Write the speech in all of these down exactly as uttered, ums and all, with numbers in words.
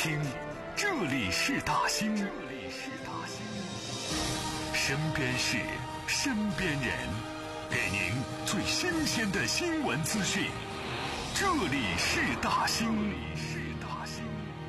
听，这里是大兴，这里是大兴，身边事，身边人，给您最新鲜的新闻资讯。这里是大兴，这里是大兴。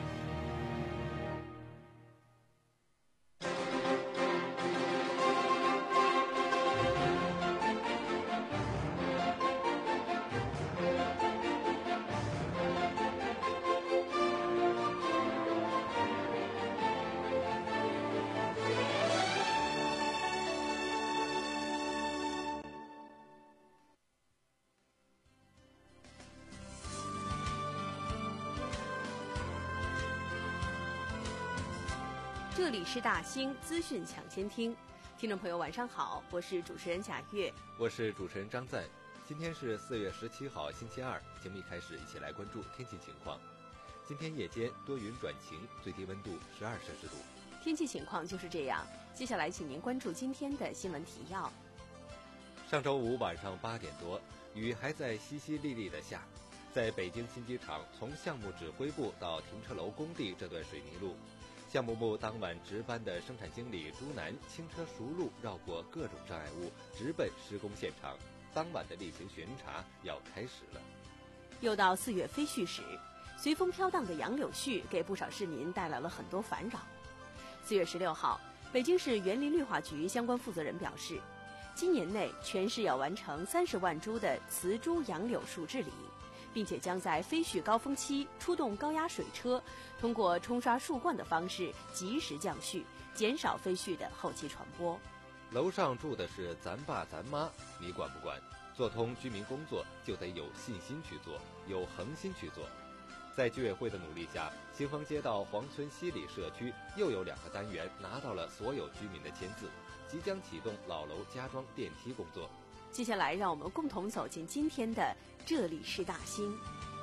这里是大兴资讯抢先听，听众朋友晚上好，我是主持人贾月， 我是主持人张赞。今天是四月十七号星期二，节目一开始一起来关注天气情况。今天夜间多云转晴，最低温度十二摄氏度。 天气情况就是这样，接下来请您关注今天的新闻提要。 上周五晚上八点多，雨还在淅淅沥沥的下，在北京新机场从项目指挥部到停车楼工地这段水泥路，项目部当晚值班的生产经理朱楠轻车熟路绕过各种障碍物，直奔施工现场。当晚的例行巡查要开始了。 又到四月飞絮时，随风飘荡的杨柳絮给不少市民带来了很多烦扰。四月十六号，北京市园林绿化局相关负责人表示，今年内全市要完成三十万株的雌株杨柳树治理，并且将在飞絮高峰期出动高压水车，通过冲刷树冠的方式及时降絮，减少飞絮的后期传播。 楼上住的是咱爸咱妈，你管不管？做通居民工作就得有信心去做，有恒心去做。在居委会的努力下，新丰街道黄村西里社区又有两个单元拿到了所有居民的签字，即将启动老楼加装电梯工作。 接下来让我们共同走进今天的这里是大兴。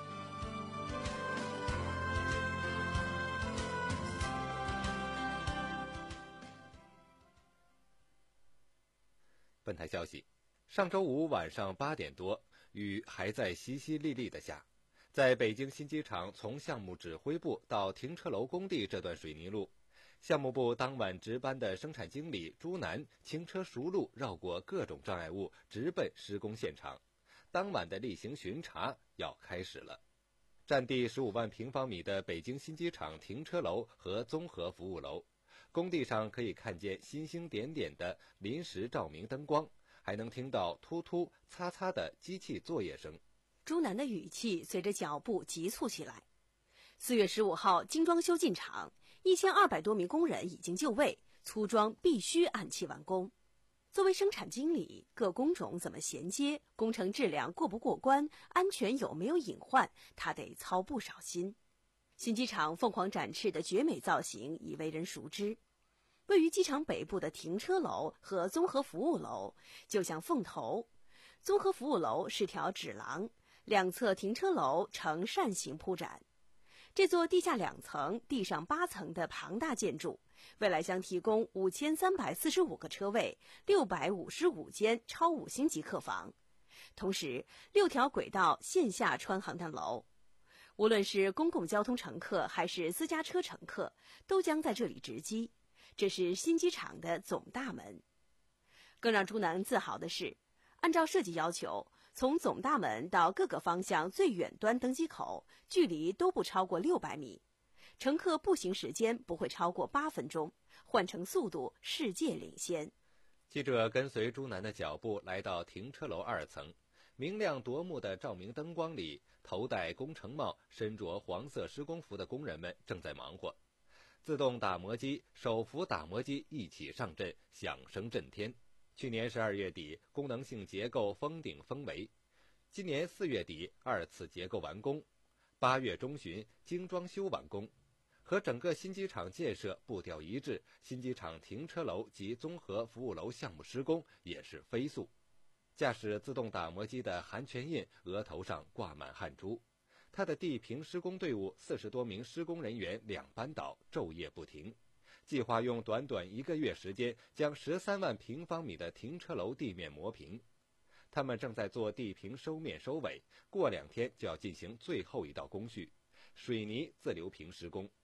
本台消息，上周五晚上八点多，雨还在淅淅沥沥的下，在北京新机场从项目指挥部到停车楼工地这段水泥路，项目部当晚值班的生产经理朱楠轻车熟路绕过各种障碍物，直奔施工现场。当晚的例行巡查要开始了。占地十五万平方米的北京新机场停车楼和综合服务楼，工地上可以看见星星点点的临时照明灯光，还能听到突突擦擦的机器作业声。 朱楠的语气随着脚步急促起来。四月十五号精装修进场，一千二百多名工人已经就位，粗装必须按期完工。作为生产经理，各工种怎么衔接，工程质量过不过关，安全有没有隐患，他得操不少心。新机场凤凰展翅的绝美造型已为人熟知，位于机场北部的停车楼和综合服务楼就像凤头。综合服务楼是条纸廊，两侧停车楼呈扇形铺展。这座地下两层、地上八层的庞大建筑，未来将提供五千三百四十五个车位、六百五十五间超五星级客房，同时六条轨道线下穿行的楼。无论是公共交通乘客还是私家车乘客，都将在这里值机。这是新机场的总大门。更让朱楠自豪的是，按照设计要求，从总大门到各个方向最远端登机口距离都不超过六百米，乘客步行时间不会超过八分钟，换乘速度世界领先。 记者跟随朱楠的脚步来到停车楼二层，明亮夺目的照明灯光里，头戴工程帽、身着黄色施工服的工人们正在忙活。自动打磨机、手扶打磨机一起上阵，响声震天。去年十二月底，功能性结构封顶封围，今年四月底二次结构完工，八月中旬精装修完工。和整个新机场建设步调一致，新机场停车楼及综合服务楼项目施工也是飞速。驾驶自动打磨机的韩全印额头上挂满汗珠，他的地平施工队伍四十多名施工人员两班倒，昼夜不停，计划用短短一个月时间将十三万平方米的停车楼地面磨平。他们正在做地平收面收尾，过两天就要进行最后一道工序，水泥自流平施工。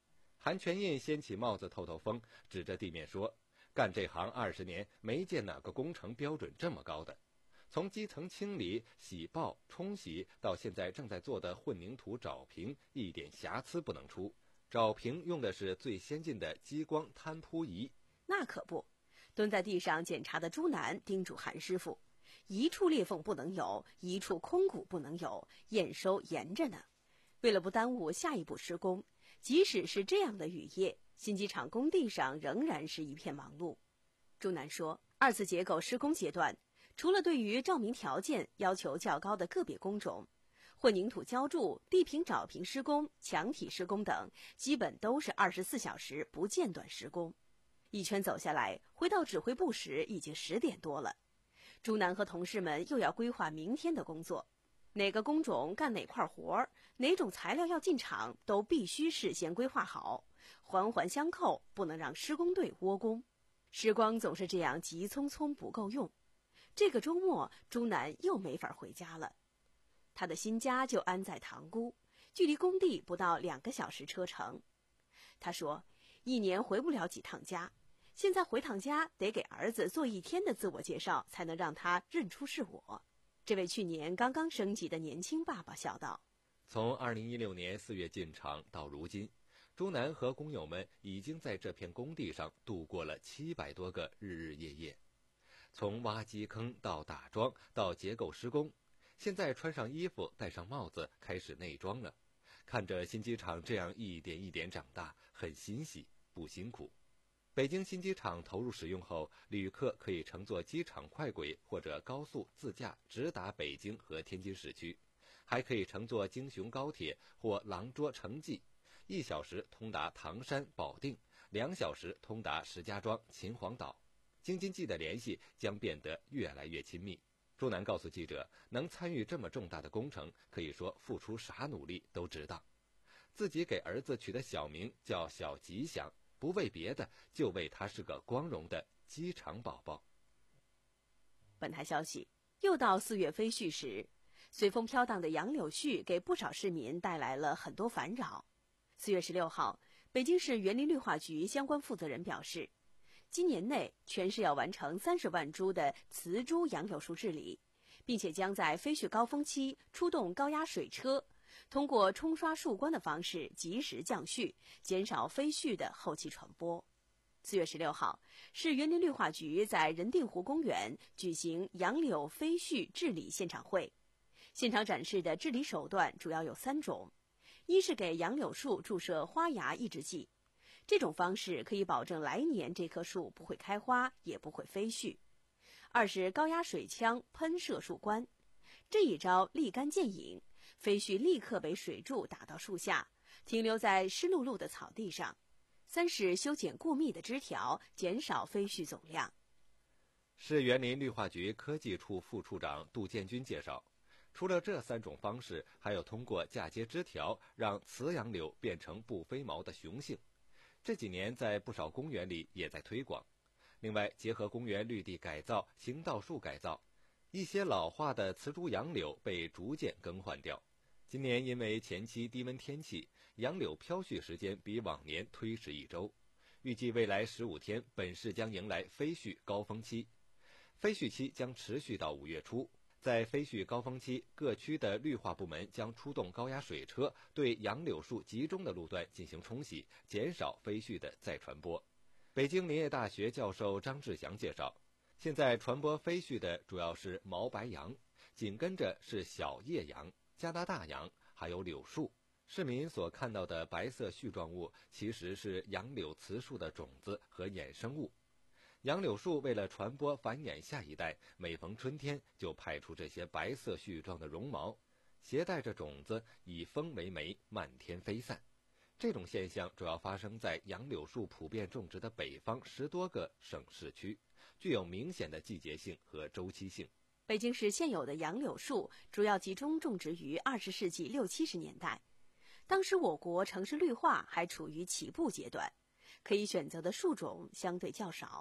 韩全印掀起帽子透透风，指着地面说：“干这行二十年，没见哪个工程标准这么高的。从基层清理、洗爆、冲洗，到现在正在做的混凝土沼平，一点瑕疵不能出。沼平用的是最先进的激光摊铺仪。” 那可不，蹲在地上检查的朱楠叮嘱韩师傅，一处裂缝不能有，一处空谷不能有，验收严着呢。为了不耽误下一步施工，即使是这样的雨夜，新机场工地上仍然是一片忙碌。朱楠说，二次结构施工阶段，除了对于照明条件要求较高的个别工种，混凝土浇筑、地平沼平施工、墙体施工等，基本都是二十四小时不间断施工。一圈走下来，回到指挥部时已经十点多了。朱楠和同事们又要规划明天的工作，哪个工种干哪块活，哪种材料要进场，都必须事先规划好，环环相扣，不能让施工队窝工。时光总是这样急匆匆不够用。这个周末，朱楠又没法回家了。他的新家就安在塘沽，距离工地不到两个小时车程。他说，一年回不了几趟家，现在回趟家得给儿子做一天的自我介绍，才能让他认出是我。这位去年刚刚升级的年轻爸爸笑道：“ 从二零一六年四月进场到如今，朱楠和工友们已经在这片工地上度过了七百多个日日夜夜，从挖基坑到打桩到结构施工，现在穿上衣服戴上帽子开始内装了。看着新机场这样一点一点长大，很欣喜不辛苦。北京新机场投入使用后，旅客可以乘坐机场快轨或者高速自驾直达北京和天津市区，还可以乘坐京雄高铁或廊捉城际，一小时通达唐山、保定，两小时通达石家庄、秦皇岛。京津冀的联系将变得越来越亲密。朱楠告诉记者，能参与这么重大的工程，可以说付出啥努力都值当。自己给儿子取的小名叫小吉祥，不为别的，就为他是个光荣的机场宝宝。 本台消息，又到四月飞絮时，随风飘荡的杨柳絮给不少市民带来了很多烦扰。四月十六号，北京市园林绿化局相关负责人表示，今年内全市要完成三十万株的雌株杨柳树治理，并且将在飞絮高峰期出动高压水车，通过冲刷树冠的方式及时降絮，减少飞絮的后期传播。四月十六号，市园林绿化局在人定湖公园举行杨柳飞絮治理现场会，现场展示的治理手段主要有三种：一是给杨柳树注射花芽抑制剂，这种方式可以保证来年这棵树不会开花，也不会飞絮；二是高压水枪喷射树冠，这一招立竿见影，飞絮立刻被水柱打到树下，停留在湿漉漉的草地上；三是修剪过密的枝条，减少飞絮总量。 市园林绿化局科技处副处长杜建军介绍，除了这三种方式，还有通过嫁接枝条让雌杨柳变成不飞毛的雄性，这几年在不少公园里也在推广。另外，结合公园绿地改造、行道树改造，一些老化的雌株杨柳被逐渐更换掉。今年因为前期低温天气，杨柳飘絮时间比往年推迟一周，预计未来十五天本市将迎来飞絮高峰期，飞絮期将持续到五月初。在飞絮高峰期，各区的绿化部门将出动高压水车，对杨柳树集中的路段进行冲洗，减少飞絮的再传播。北京林业大学教授张志祥介绍，现在传播飞絮的主要是毛白杨，紧跟着是小叶杨、加拿大杨，还有柳树。市民所看到的白色絮状物，其实是杨柳雌树的种子和衍生物。杨柳树为了传播繁衍下一代，每逢春天就派出这些白色絮状的绒毛，携带着种子以风为媒，漫天飞散。这种现象主要发生在杨柳树普遍种植的北方十多个省市区，具有明显的季节性和周期性。 北京市现有的杨柳树主要集中种植于二十世纪六七十年代，当时我国城市绿化还处于起步阶段，可以选择的树种相对较少。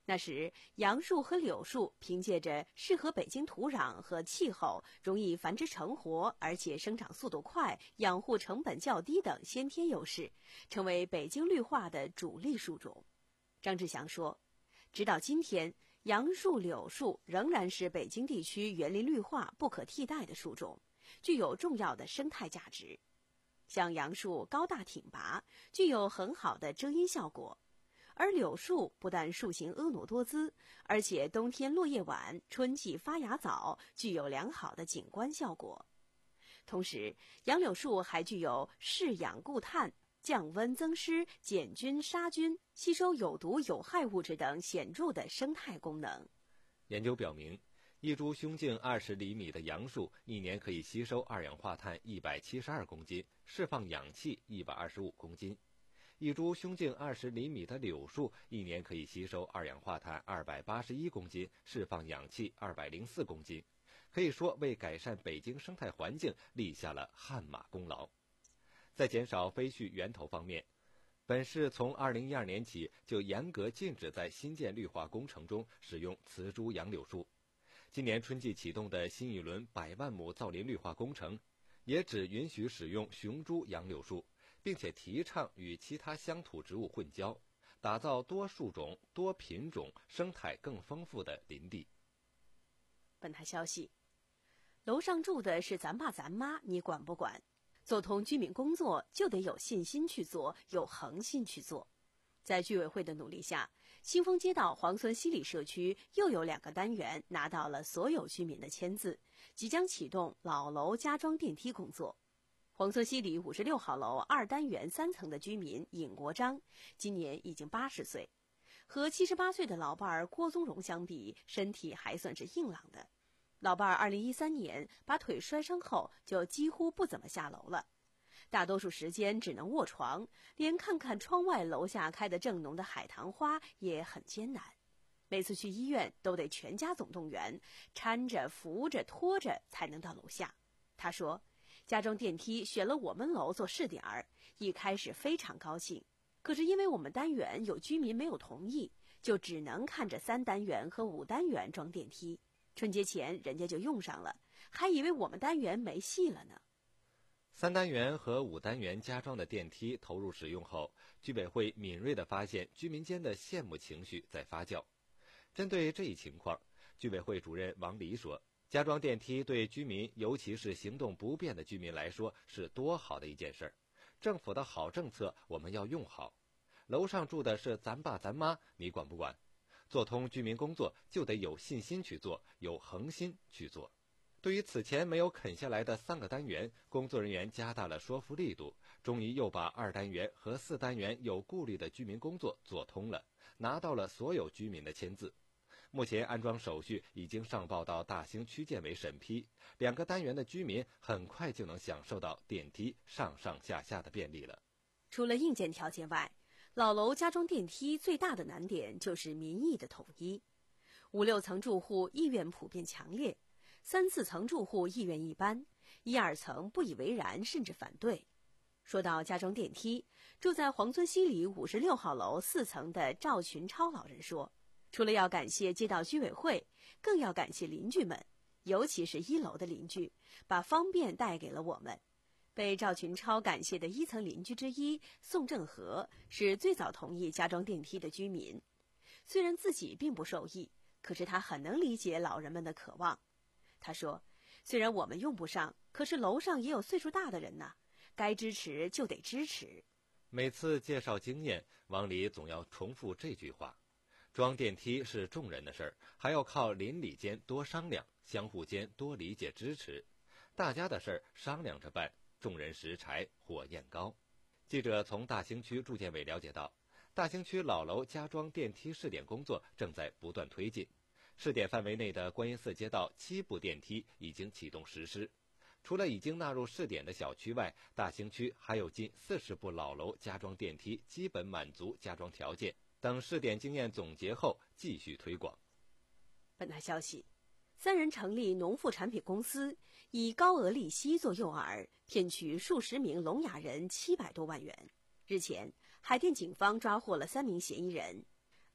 那时，杨树和柳树凭借着适合北京土壤和气候、容易繁殖成活，而且生长速度快、养护成本较低等先天优势，成为北京绿化的主力树种。张志祥说，直到今天，杨树、柳树仍然是北京地区园林绿化不可替代的树种，具有重要的生态价值。像杨树高大挺拔，具有很好的遮阴效果。而柳树不但树形婀娜多姿，而且冬天落叶晚，春季发芽早，具有良好的景观效果。同时，杨柳树还具有释氧固碳、降温增湿、减菌杀菌、吸收有毒有害物质等显著的生态功能。 研究表明，一株胸径二十厘米的杨树一年可以吸收二氧化碳一百七十二公斤，释放氧气一百二十五公斤。一株胸径二十厘米的柳树一年可以吸收二氧化碳二百八十一公斤，释放氧气二百零四公斤，可以说为改善北京生态环境立下了汗马功劳。在减少废墟源头方面，本市从二零一二年起就严格禁止在新建绿化工程中使用雌株杨柳树。今年春季启动的新一轮百万亩造林绿化工程，也只允许使用雄株杨柳树，并且提倡与其他乡土植物混交，打造多树种、多品种、生态更丰富的林地。 本台消息，楼上住的是咱爸咱妈，你管不管？做通居民工作就得有信心去做，有恒心去做。在居委会的努力下，新丰街道黄村西里社区又有两个单元拿到了所有居民的签字，即将启动老楼加装电梯工作。黄村西里五十六号楼二单元三层的居民尹国章，今年已经八十岁，和七十八岁的老伴儿郭宗荣相比，身体还算是硬朗的。老伴儿二零一三年把腿摔伤后，就几乎不怎么下楼了，大多数时间只能卧床，连看看窗外楼下开得正浓的海棠花也很艰难。每次去医院都得全家总动员，搀着、扶着、拖着才能到楼下。他说，加装电梯选了我们楼做试点儿，一开始非常高兴，可是因为我们单元有居民没有同意，就只能看着三单元和五单元装电梯。春节前人家就用上了，还以为我们单元没戏了呢。 三单元和五单元加装的电梯投入使用后，居委会敏锐地发现居民间的羡慕情绪在发酵。针对这一情况，居委会主任王黎说，加装电梯对居民，尤其是行动不便的居民来说是多好的一件事儿。政府的好政策我们要用好。楼上住的是咱爸咱妈，你管不管？做通居民工作就得有信心去做，有恒心去做。对于此前没有啃下来的三个单元，工作人员加大了说服力度，终于又把二单元和四单元有顾虑的居民工作做通了，拿到了所有居民的签字。目前安装手续已经上报到大兴区建委审批，两个单元的居民很快就能享受到电梯上上下下的便利了。 除了硬件条件外，老楼加装电梯最大的难点就是民意的统一。五六层住户意愿普遍强烈，三四层住户意愿一般，一二层不以为然甚至反对。说到加装电梯，住在黄村西里五十六号楼四层的赵群超老人说，除了要感谢街道居委会，更要感谢邻居们，尤其是一楼的邻居，把方便带给了我们。被赵群超感谢的一层邻居之一宋正和是最早同意加装电梯的居民，虽然自己并不受益，可是他很能理解老人们的渴望。他说，虽然我们用不上，可是楼上也有岁数大的人呐，该支持就得支持。 每次介绍经验，王黎总要重复这句话，装电梯是众人的事儿，还要靠邻里间多商量，相互间多理解支持，大家的事儿商量着办，众人拾柴火焰高。记者从大兴区住建委了解到，大兴区老楼加装电梯试点工作正在不断推进，试点范围内的观音寺街道七部电梯已经启动实施。除了已经纳入试点的小区外，大兴区还有近四十部老楼加装电梯基本满足加装条件，等试点经验总结后继续推广。 本台消息，三人成立农副产品公司，以高额利息做诱饵，骗取数十名聋哑人七百多万元。日前，海淀警方抓获了三名嫌疑人。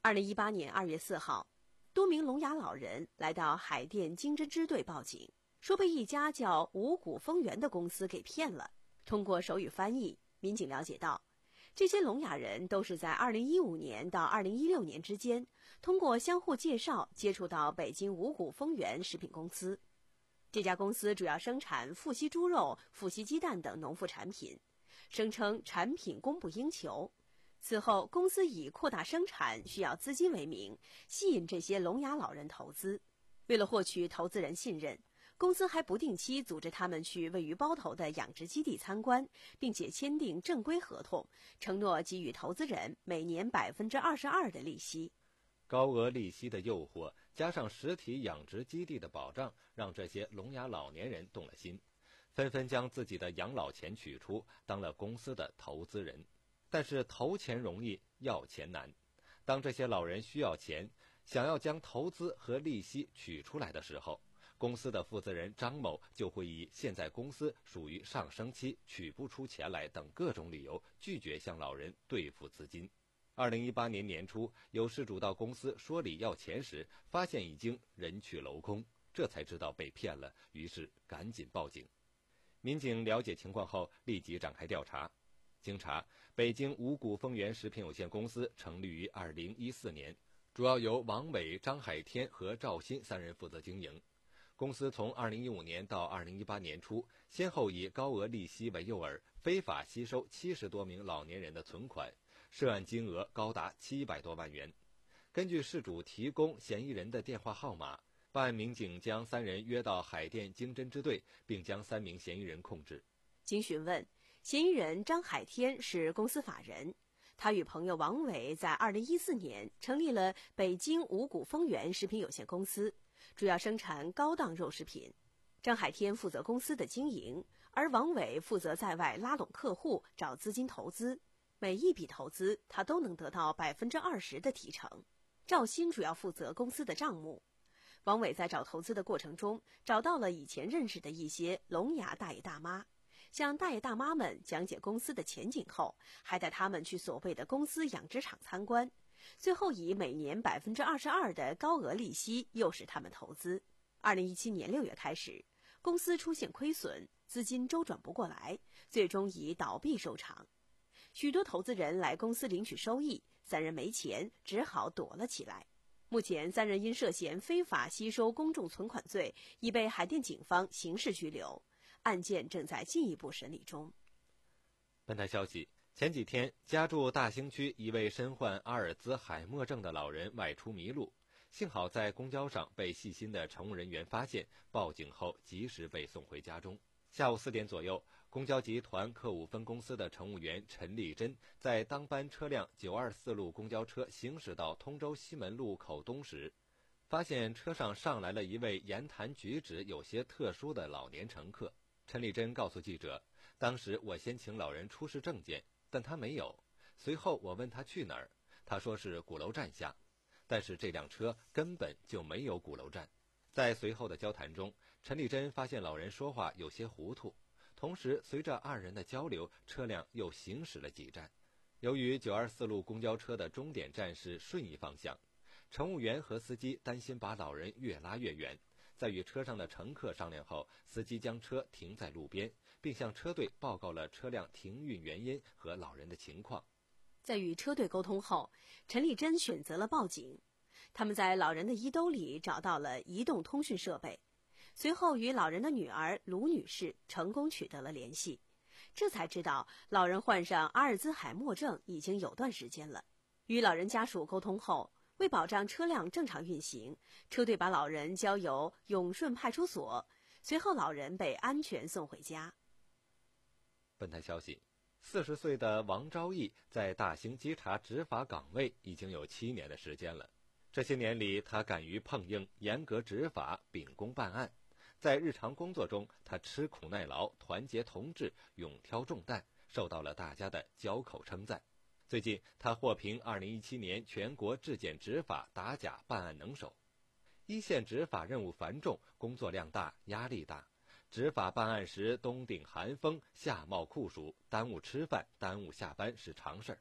二零一八年二月四号，多名聋哑老人来到海淀经侦支队报警，说被一家叫五谷丰源的公司给骗了。通过手语翻译，民警了解到，这些聋哑人都是在二零一五年到二零一六年之间，通过相互介绍接触到北京五谷丰源食品公司。这家公司主要生产富硒猪肉、富硒鸡蛋等农副产品，声称产品供不应求。此后，公司以扩大生产需要资金为名，吸引这些聋哑老人投资。为了获取投资人信任，公司还不定期组织他们去位于包头的养殖基地参观，并且签订正规合同，承诺给予投资人每年百分之二十二的利息。 高额利息的诱惑，加上实体养殖基地的保障，让这些聋哑老年人动了心，纷纷将自己的养老钱取出，当了公司的投资人。但是投钱容易，要钱难。当这些老人需要钱，想要将投资和利息取出来的时候，公司的负责人张某就会以现在公司属于上升期，取不出钱来等各种理由，拒绝向老人兑付资金。二零一八年年初，有事主到公司说理要钱时，发现已经人去楼空，这才知道被骗了，于是赶紧报警。民警了解情况后，立即展开调查。经查，北京五谷丰源食品有限公司成立于二零一四年，主要由王伟、张海天和赵鑫三人负责经营。公司从二零一五年到二零一八年初，先后以高额利息为诱饵，非法吸收七十多名老年人的存款，涉案金额高达七百多万元。根据事主提供嫌疑人的电话号码，办案民警将三人约到海淀经侦支队，并将三名嫌疑人控制。 经询问，嫌疑人张海天是公司法人，他与朋友王伟在二零一四年成立了北京五谷丰源食品有限公司，主要生产高档肉食品。张海天负责公司的经营，而王伟负责在外拉拢客户，找资金投资。每一笔投资，他都能得到百分之二十的提成。赵鑫主要负责公司的账目。王伟在找投资的过程中，找到了以前认识的一些聋哑大爷大妈，向大爷大妈们讲解公司的前景后，还带他们去所谓的公司养殖场参观，最后以每年百分之二十二的高额利息诱使他们投资。二零一七年六月开始，公司出现亏损，资金周转不过来，最终以倒闭收场。许多投资人来公司领取收益，三人没钱，只好躲了起来。目前，三人因涉嫌非法吸收公众存款罪，已被海淀警方刑事拘留，案件正在进一步审理中。 本台消息，前几天，家住大兴区一位身患阿尔兹海默症的老人外出迷路，幸好在公交上被细心的乘务人员发现，报警后及时被送回家中。下午四点左右，公交集团客务分公司的乘务员陈丽珍在当班车辆九二四路公交车行驶到通州西门路口东时，发现车上上来了一位言谈举止有些特殊的老年乘客。陈丽珍告诉记者，当时我先请老人出示证件，但他没有。随后我问他去哪儿，他说是鼓楼站下，但是这辆车根本就没有鼓楼站。在随后的交谈中，陈丽珍发现老人说话有些糊涂，同时随着二人的交流，车辆又行驶了几站。由于九二四路公交车的终点站是顺义方向，乘务员和司机担心把老人越拉越远，在与车上的乘客商量后，司机将车停在路边，并向车队报告了车辆停运原因和老人的情况。 在与车队沟通后，陈丽珍选择了报警。他们在老人的衣兜里找到了移动通讯设备，随后与老人的女儿卢女士成功取得了联系，这才知道老人患上阿尔兹海默症已经有段时间了。与老人家属沟通后，为保障车辆正常运行，车队把老人交由永顺派出所，随后老人被安全送回家。 本台消息，四十岁的王昭义在大兴稽查执法岗位已经有七年的时间了。这些年里，他敢于碰硬，严格执法，秉公办案。在日常工作中，他吃苦耐劳，团结同志，勇挑重担，受到了大家的交口称赞。最近，他获评二零一七年全国质检执法打假办案能手。一线执法任务繁重，工作量大，压力大。执法办案时，冬顶寒风，夏冒酷暑，耽误吃饭，耽误下班是常事儿。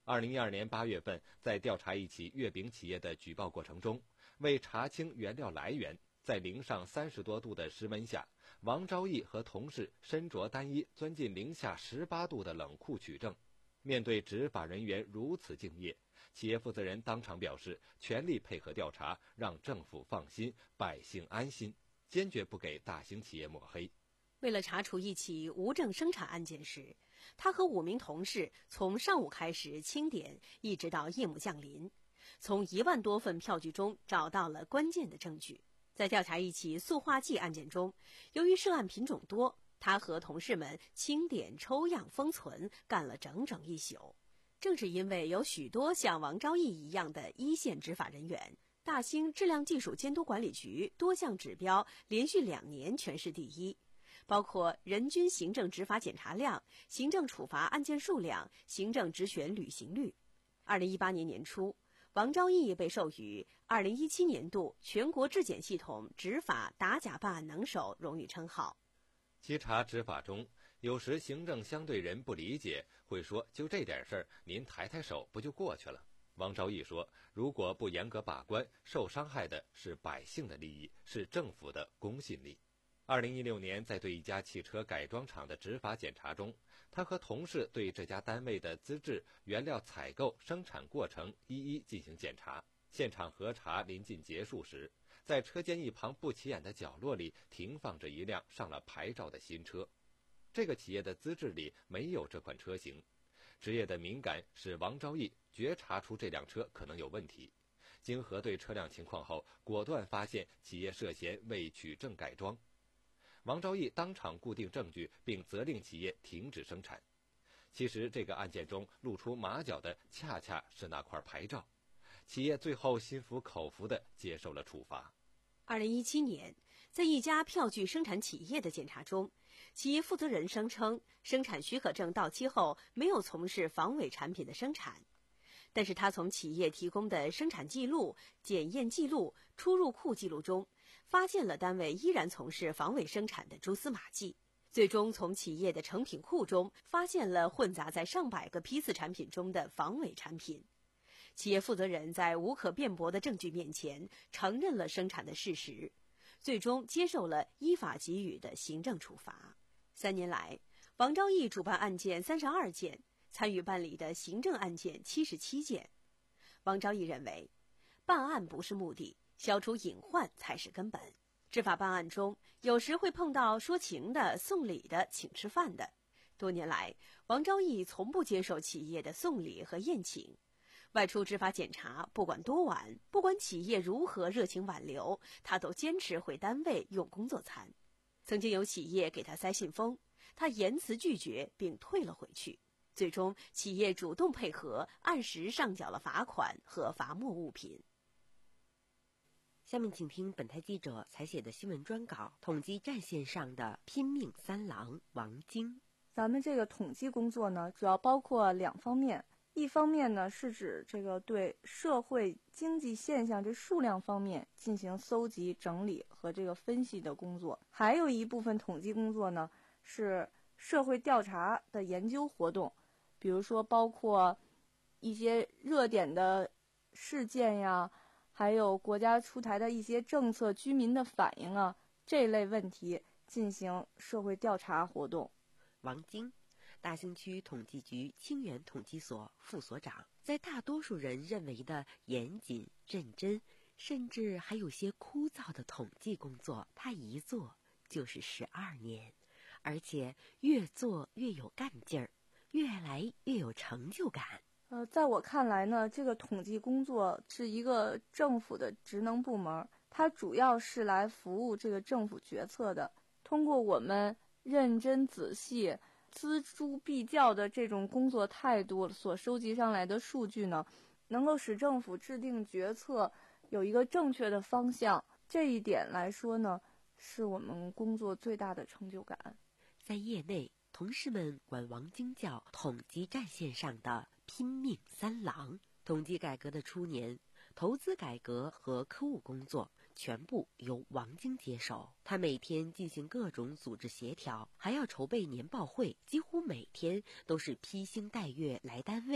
二零一二年八月份，在调查一起月饼企业的举报过程中，为查清原料来源，在零上三十多度的室温下，王昭义和同事身着单衣钻进零下十八度的冷库取证。面对执法人员如此敬业，企业负责人当场表示全力配合调查，让政府放心，百姓安心，坚决不给大型企业抹黑。 为了查处一起无证生产案件时，他和五名同事从上午开始清点，一直到夜幕降临，从一万多份票据中找到了关键的证据。在调查一起塑化剂案件中，由于涉案品种多，他和同事们清点、抽样、封存，干了整整一宿。正是因为有许多像王昭义一样的一线执法人员，大兴质量技术监督管理局多项指标连续两年全市第一，包括人均行政执法检查量、行政处罚案件数量、行政职权履行率。二零一八年年初，王昭义被授予二零一七年度全国质检系统执法打假办案能手荣誉称号。 稽查执法中，有时行政相对人不理解，会说就这点事儿，您抬抬手不就过去了？王昭义说，如果不严格把关，受伤害的是百姓的利益，是政府的公信力。二零一六年，在对一家汽车改装厂的执法检查中，他和同事对这家单位的资质、原料采购、生产过程一一进行检查。现场核查临近结束时，在车间一旁不起眼的角落里停放着一辆上了牌照的新车。这个企业的资质里没有这款车型，职业的敏感使王昭义觉察出这辆车可能有问题。经核对车辆情况后，果断发现企业涉嫌未取证改装。王昭义当场固定证据，并责令企业停止生产。其实这个案件中露出马脚的恰恰是那块牌照，企业最后心服口服地接受了处罚。 二零一七年，在一家票据生产企业的检查中，企业负责人声称生产许可证到期后没有从事防伪产品的生产，但是他从企业提供的生产记录、检验记录、出入库记录中发现了单位依然从事防伪生产的蛛丝马迹，最终从企业的成品库中发现了混杂在上百个批次产品中的防伪产品。企业负责人在无可辩驳的证据面前承认了生产的事实，最终接受了依法给予的行政处罚。三年来，王昭义主办案件三十二件，参与办理的行政案件七十七件。王昭义认为，办案不是目的，消除隐患才是根本。执法办案中，有时会碰到说情的、送礼的、请吃饭的。多年来，王昭义从不接受企业的送礼和宴请。外出执法检查，不管多晚，不管企业如何热情挽留，他都坚持回单位用工作餐。曾经有企业给他塞信封，他严词拒绝并退了回去。最终，企业主动配合，按时上缴了罚款和罚没物品。 下面请听本台记者采写的新闻专稿：统计战线上的拼命三郎王晶。 咱们这个统计工作呢，主要包括两方面。一方面呢，是指这个对社会经济现象这数量方面进行搜集、整理和这个分析的工作；还有一部分统计工作呢，是社会调查的研究活动，比如说包括一些热点的事件呀，还有国家出台的一些政策、居民的反应啊，这类问题进行社会调查活动。 王晶，大兴区统计局清源统计所副所长，在大多数人认为的严谨、认真，甚至还有些枯燥的统计工作，他一做就是十二年，而且越做越有干劲儿，越来越有成就感。 呃，在我看来呢，这个统计工作是一个政府的职能部门，它主要是来服务这个政府决策的。通过我们认真仔细、锱铢必较的这种工作态度所收集上来的数据呢，能够使政府制定决策有一个正确的方向。这一点来说呢，是我们工作最大的成就感。 在业内，同事们管王晶叫统计战线上的拼命三郎。统计改革的初年，投资改革和科务工作全部由王晶接手。他每天进行各种组织协调，还要筹备年报会，几乎每天都是披星戴月来单位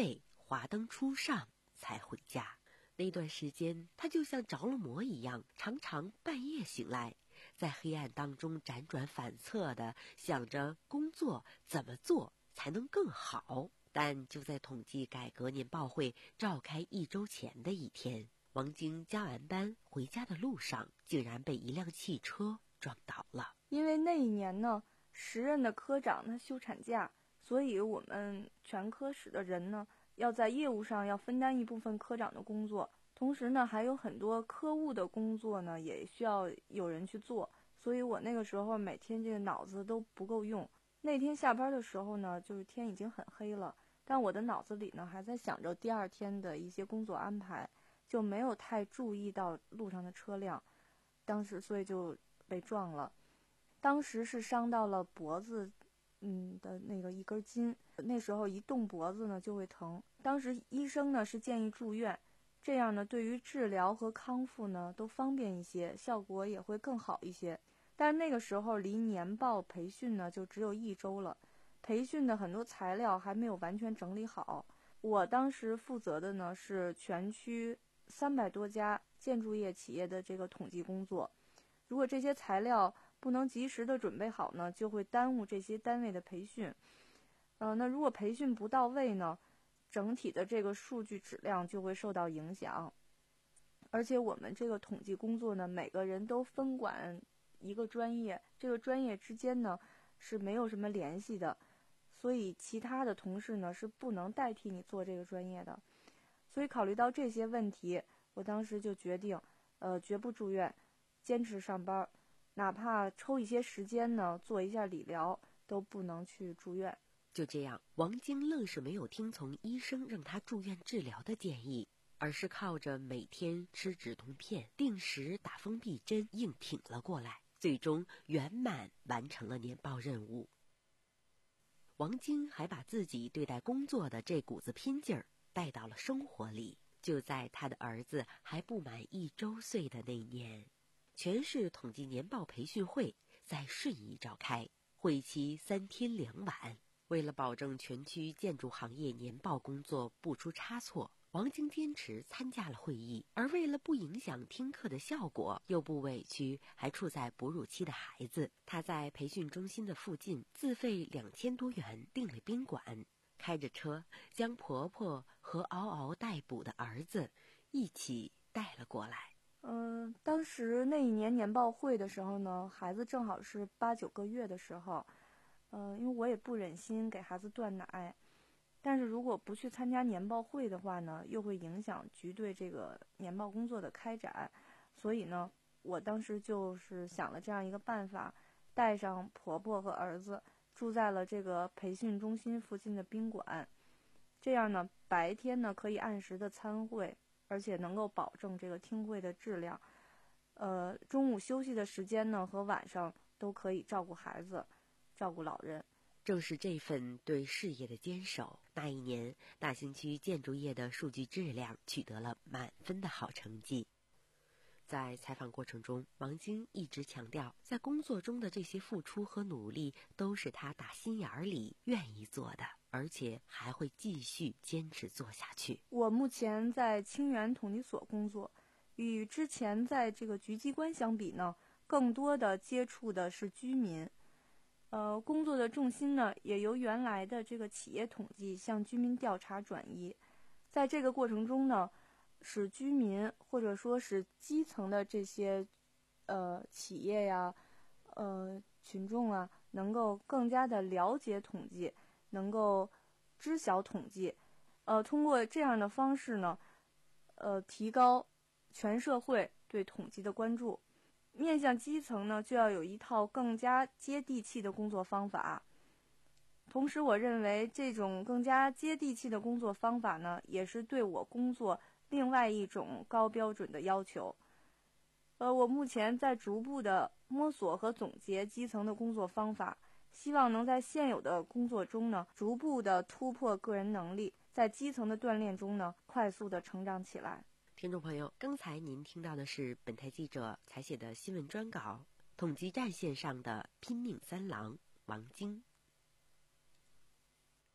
华灯初上才回家。那段时间，他就像着了魔一样，常常半夜醒来，在黑暗当中辗转反侧地想着工作怎么做才能更好。但就在统计改革年报会召开一周前的一天，王晶加完班回家的路上，竟然被一辆汽车撞倒了。 因为那一年呢，时任的科长他休产假，所以我们全科室的人呢，要在业务上要分担一部分科长的工作，同时呢，还有很多科务的工作呢，也需要有人去做。所以我那个时候每天这个脑子都不够用。那天下班的时候呢，就是天已经很黑了，但我的脑子里呢还在想着第二天的一些工作安排，就没有太注意到路上的车辆，当时所以就被撞了。当时是伤到了脖子，嗯的那个一根筋，那时候一动脖子呢就会疼。当时医生呢是建议住院，这样呢对于治疗和康复呢都方便一些，效果也会更好一些。但是那个时候离年报培训呢就只有一周了，培训的很多材料还没有完全整理好。我当时负责的呢是全区三百多家建筑业企业的这个统计工作，如果这些材料不能及时的准备好呢，就会耽误这些单位的培训。呃，那如果培训不到位呢，整体的这个数据质量就会受到影响。而且我们这个统计工作呢，每个人都分管一个专业，这个专业之间呢是没有什么联系的，所以其他的同事呢是不能代替你做这个专业的。所以考虑到这些问题，我当时就决定，呃，绝不住院，坚持上班，哪怕抽一些时间呢，做一下理疗，都不能去住院。 就这样，王晶愣是没有听从医生让他住院治疗的建议，而是靠着每天吃止痛片、定时打封闭针硬挺了过来，最终圆满完成了年报任务。王晶还把自己对待工作的这股子拼劲儿带到了生活里。就在他的儿子还不满一周岁的那年，全市统计年报培训会在顺义召开，会期三天两晚。为了保证全区建筑行业年报工作不出差错，王晶坚持参加了会议，而为了不影响听课的效果，又不委屈还处在哺乳期的孩子，他在培训中心的附近自费两千多元订了宾馆，开着车将婆婆和嗷嗷待哺的儿子一起带了过来。 嗯、呃，当时那一年年报会的时候呢，孩子正好是八九个月的时候，呃，因为我也不忍心给孩子断奶，但是如果不去参加年报会的话呢，又会影响局对这个年报工作的开展，所以呢，我当时就是想了这样一个办法，带上婆婆和儿子住在了这个培训中心附近的宾馆，这样呢，白天呢可以按时的参会，而且能够保证这个听会的质量。呃，中午休息的时间呢和晚上都可以照顾孩子，照顾老人。 正是这份对事业的坚守，那一年大兴区建筑业的数据质量取得了满分的好成绩。在采访过程中，王晶一直强调，在工作中的这些付出和努力都是他打心眼里愿意做的，而且还会继续坚持做下去。 我目前在清源统计所工作，与之前在这个局机关相比呢，更多的接触的是居民。呃，工作的重心呢，也由原来的这个企业统计向居民调查转移。在这个过程中呢，使居民或者说是基层的这些呃企业呀、呃群众啊，能够更加的了解统计，能够知晓统计。呃，通过这样的方式呢，呃，提高全社会对统计的关注。面向基层呢，就要有一套更加接地气的工作方法。同时，我认为这种更加接地气的工作方法呢，也是对我工作另外一种高标准的要求。呃，我目前在逐步的摸索和总结基层的工作方法，希望能在现有的工作中呢，逐步的突破个人能力，在基层的锻炼中呢，快速的成长起来。 听众朋友，刚才您听到的是本台记者采写的新闻专稿，统计战线上的拼命三郎王晶。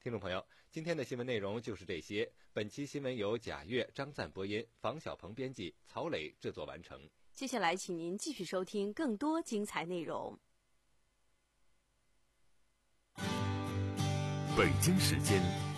听众朋友，今天的新闻内容就是这些。本期新闻由贾月、张赞播音，房小鹏编辑，曹磊制作完成。 接下来，请您继续收听更多精彩内容。 北京时间